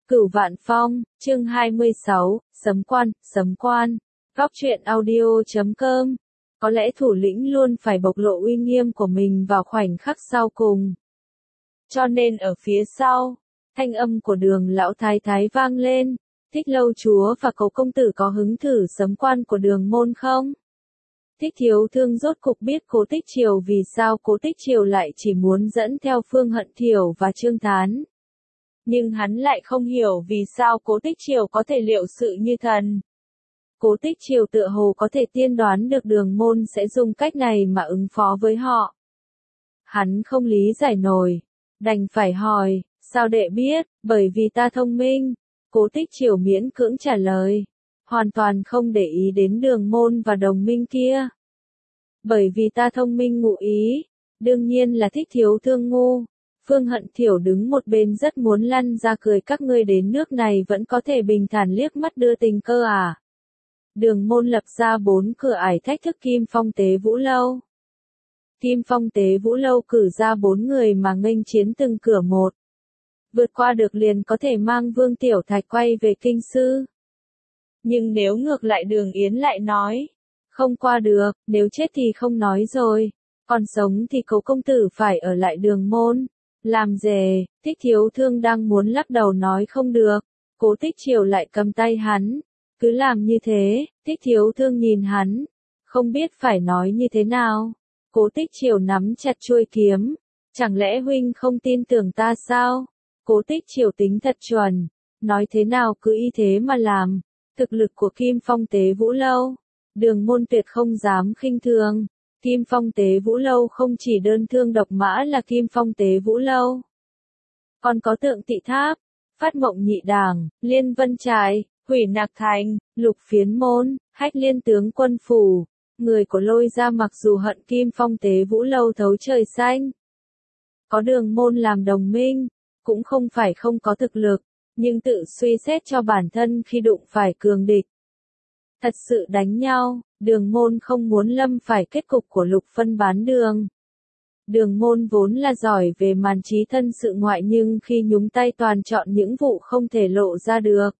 Cửu Vạn Phong, chương 26, Sấm quan. Góc truyện audio.com. Có lẽ thủ lĩnh luôn phải bộc lộ uy nghiêm của mình vào khoảnh khắc sau cùng. Cho nên ở phía sau, thanh âm của Đường lão thái thái vang lên, Thích Lâu chúa và Cậu công tử có hứng thử sấm quan của Đường môn không? Thích Thiếu Thương rốt cục biết Cố Tích Triều vì sao Cố Tích Triều lại chỉ muốn dẫn theo Phương Hận Thiểu và Trương Thán. Nhưng hắn lại không hiểu vì sao Cố Tích Triều có thể liệu sự như thần. Cố Tích Triều tựa hồ có thể tiên đoán được Đường môn sẽ dùng cách này mà ứng phó với họ. Hắn không lý giải nổi, đành phải hỏi, sao đệ biết, bởi vì ta thông minh. Cố Tích Triều miễn cưỡng trả lời, hoàn toàn không để ý đến Đường môn và đồng minh kia. Bởi vì ta thông minh ngụ ý, đương nhiên là Thích Thiếu Thương ngu. Phương Hận Thiểu đứng một bên rất muốn lăn ra cười, các ngươi đến nước này vẫn có thể bình thản liếc mắt đưa tình cơ à. Đường môn lập ra 4 cửa ải thách thức Kim Phong Tế Vũ Lâu. Kim Phong Tế Vũ Lâu cử ra 4 người mà nghênh chiến từng cửa một. Vượt qua được liền có thể mang Vương Tiểu Thạch quay về kinh sư. Nhưng nếu ngược lại Đường Yến lại nói, không qua được, nếu chết thì không nói rồi, còn sống thì Cố công tử phải ở lại Đường môn. Làm dề, Thích Thiếu Thương đang muốn lắc đầu nói không được, Cố Tích Triều lại cầm tay hắn. Cứ làm như thế, Thích Thiếu Thương nhìn hắn, không biết phải nói như thế nào. Cố Tích Triều nắm chặt chuôi kiếm, chẳng lẽ huynh không tin tưởng ta sao? Cố Tích Triều tính thật chuẩn, nói thế nào cứ y thế mà làm. Thực lực của Kim Phong Tế Vũ Lâu, Đường môn tuyệt không dám khinh thường. Kim Phong Tế Vũ Lâu không chỉ đơn thương độc mã là Kim Phong Tế Vũ Lâu, còn có Tượng Tị Tháp, Phát Mộng Nhị Đảng, Liên Vân Trại, Hủy Nạc Thành, Lục Phiến Môn, Hách Liên Tướng Quân Phủ. Người của Lôi gia mặc dù hận Kim Phong Tế Vũ Lâu thấu trời xanh, có Đường môn làm đồng minh, cũng không phải không có thực lực, nhưng tự suy xét cho bản thân khi đụng phải cường địch. Thật sự đánh nhau, Đường môn không muốn lâm phải kết cục của Lục Phân bán đường. Đường môn vốn là giỏi về màn trí thân sự ngoại nhưng khi nhúng tay toàn chọn những vụ không thể lộ ra được.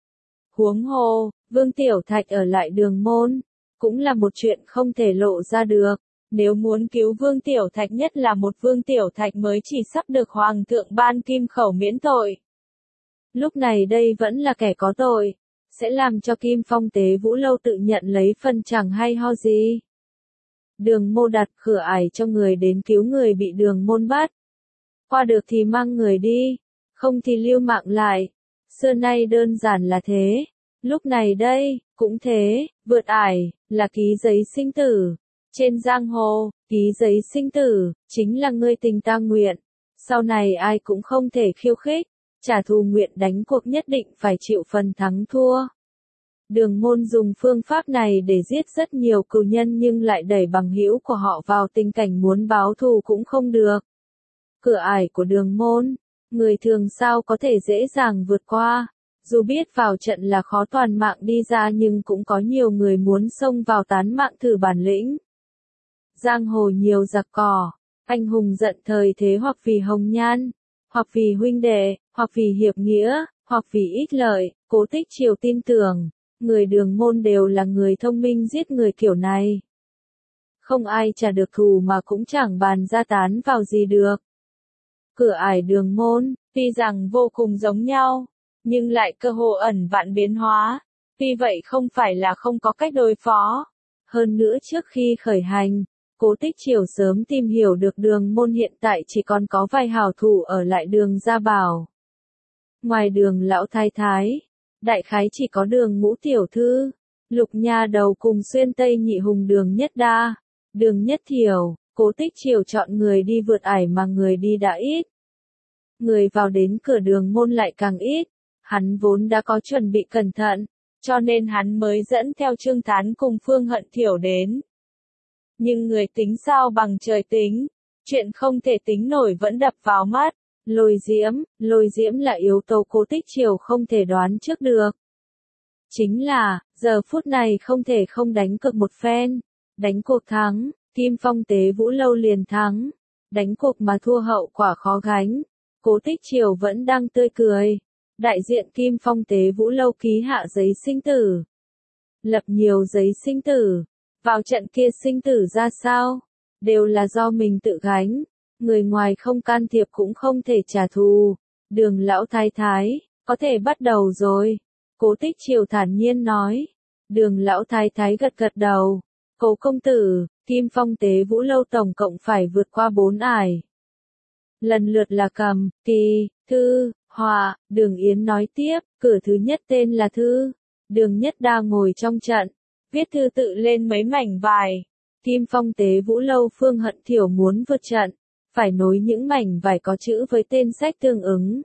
Huống hồ, Vương Tiểu Thạch ở lại Đường môn, cũng là một chuyện không thể lộ ra được. Nếu muốn cứu Vương Tiểu Thạch, nhất là một Vương Tiểu Thạch mới chỉ sắp được Hoàng thượng ban kim khẩu miễn tội. Lúc này đây vẫn là kẻ có tội, sẽ làm cho Kim Phong Tế Vũ Lâu tự nhận lấy phần chẳng hay ho gì. Đường môn đặt cửa ải cho người đến cứu người bị Đường môn bắt. Qua được thì mang người đi, không thì lưu mạng lại. Xưa nay đơn giản là thế. Lúc này đây, cũng thế, vượt ải, là ký giấy sinh tử. Trên giang hồ, ký giấy sinh tử, chính là ngươi tình ta nguyện. Sau này ai cũng không thể khiêu khích, trả thù nguyện đánh cuộc nhất định phải chịu phần thắng thua. Đường môn dùng phương pháp này để giết rất nhiều cừu nhân nhưng lại đẩy bằng hữu của họ vào tình cảnh muốn báo thù cũng không được. Cửa ải của Đường môn, người thường sao có thể dễ dàng vượt qua. Dù biết vào trận là khó toàn mạng đi ra nhưng cũng có nhiều người muốn xông vào tán mạng thử bản lĩnh. Giang hồ nhiều giặc cỏ, anh hùng giận thời thế hoặc vì hồng nhan, hoặc vì huynh đệ, hoặc vì hiệp nghĩa, hoặc vì ích lợi. Cố Tích Triều tin tưởng, người Đường môn đều là người thông minh giết người kiểu này. Không ai trả được thù mà cũng chẳng bàn ra tán vào gì được. Cửa ải Đường môn, tuy rằng vô cùng giống nhau, nhưng lại cơ hồ ẩn vạn biến hóa, vì vậy không phải là không có cách đối phó. Hơn nữa trước khi khởi hành, Cố Tích Triều sớm tìm hiểu được Đường môn hiện tại chỉ còn có vài hảo thủ ở lại Đường Gia Bảo. Ngoài Đường lão thái thái, đại khái chỉ có Đường ngũ tiểu thư, Lục nha đầu cùng Xuyên Tây nhị hùng Đường Nhất Đa, Đường Nhất Thiểu. Cố Tích Triều chọn người đi vượt ải mà người đi đã ít. Người vào đến cửa Đường môn lại càng ít. Hắn vốn đã có chuẩn bị cẩn thận, cho nên hắn mới dẫn theo Trương Thán cùng Phương Hận Thiểu đến. Nhưng người tính sao bằng trời tính, chuyện không thể tính nổi vẫn đập vào mắt. Lôi diễm là yếu tố Cố Tích Triều không thể đoán trước được. Chính là, giờ phút này không thể không đánh cược một phen. Đánh cuộc thắng, Kim Phong Tế Vũ Lâu liền thắng. Đánh cuộc mà thua hậu quả khó gánh. Cố Tích Triều vẫn đang tươi cười. Đại diện Kim Phong Tế Vũ Lâu ký hạ giấy sinh tử. Lập nhiều giấy sinh tử. Vào trận kia sinh tử ra sao? Đều là do mình tự gánh. Người ngoài không can thiệp cũng không thể trả thù. Đường lão thái thái, có thể bắt đầu rồi. Cố Tích Triều thản nhiên nói. Đường lão thái thái gật gật đầu. Cố công tử, Kim Phong Tế Vũ Lâu tổng cộng phải vượt qua 4 ải. Lần lượt là Cầm, Kỳ, Thư, Họa. Đường Yến nói tiếp, cửa thứ nhất tên là Thư. Đường Nhất Đa ngồi trong trận, viết thư tự lên mấy mảnh vải. Kim Phong Tế Vũ Lâu Phương Hận Thiểu muốn vượt trận, phải nối những mảnh vải có chữ với tên sách tương ứng.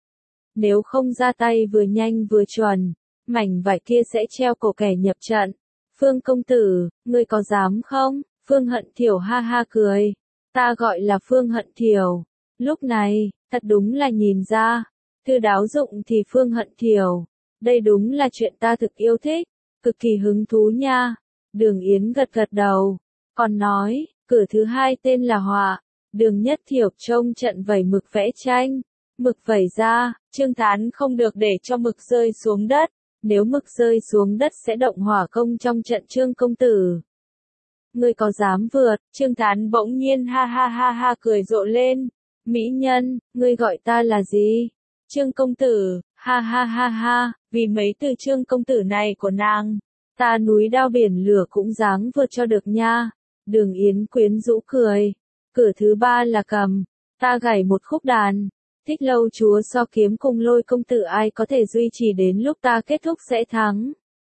Nếu không ra tay vừa nhanh vừa chuẩn, mảnh vải kia sẽ treo cổ kẻ nhập trận. Phương công tử, ngươi có dám không? Phương Hận Thiểu ha ha cười. Ta gọi là Phương Hận Thiểu. Lúc này, thật đúng là nhìn ra. Thư đáo dụng thì Phương Hận Thiểu. Đây đúng là chuyện ta thực yêu thích. Cực kỳ hứng thú nha. Đường Yến gật gật đầu. Còn nói, cửa thứ hai tên là Họa. Đường Nhất Thiểu trông trận vẩy mực vẽ tranh. Mực vẩy ra, Trương Thán không được để cho mực rơi xuống đất. Nếu mực rơi xuống đất sẽ động hỏa công trong trận Trương công tử. Ngươi có dám vượt? Trương Thán bỗng nhiên ha ha ha ha cười rộ lên. Mỹ nhân, ngươi gọi ta là gì? Trương công tử, ha ha ha ha, vì mấy từ Trương công tử này của nàng, ta núi đao biển lửa cũng dáng vượt cho được nha. Đường Yến quyến rũ cười. Cửa thứ ba là Cầm, ta gảy một khúc đàn. Thích Lâu chúa so kiếm cùng Lôi công tử ai có thể duy trì đến lúc ta kết thúc sẽ thắng.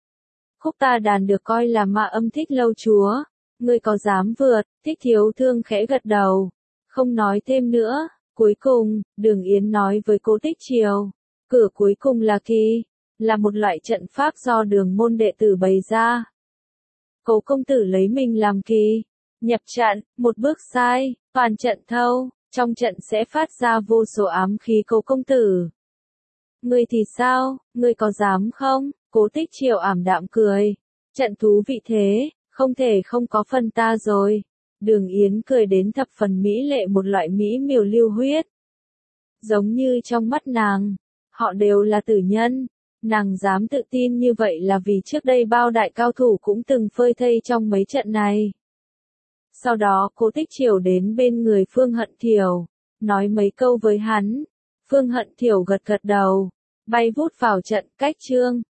Khúc ta đàn được coi là ma âm Thích Lâu chúa. Ngươi có dám vượt? Thích Thiếu Thương khẽ gật đầu, không nói thêm nữa. Cuối cùng, Đường Yến nói với Cố Tích Triều, cửa cuối cùng là Kỳ, là một loại trận pháp do đường môn đệ tử bày ra. Cố công tử lấy mình làm Kỳ, nhập trận, một bước sai, toàn trận thâu, trong trận sẽ phát ra vô số ám khí. Cố công tử, ngươi thì sao, ngươi có dám không? Cố Tích Triều ảm đạm cười, trận thú vị thế, không thể không có phần ta rồi. Đường Yến cười đến thập phần mỹ lệ, một loại mỹ miều lưu huyết. Giống như trong mắt nàng, họ đều là tử nhân. Nàng dám tự tin như vậy là vì trước đây bao đại cao thủ cũng từng phơi thây trong mấy trận này. Sau đó Cố Tích Triều đến bên người Phương Hận Thiểu, nói mấy câu với hắn. Phương Hận Thiểu gật gật đầu, bay vút vào trận cách Trương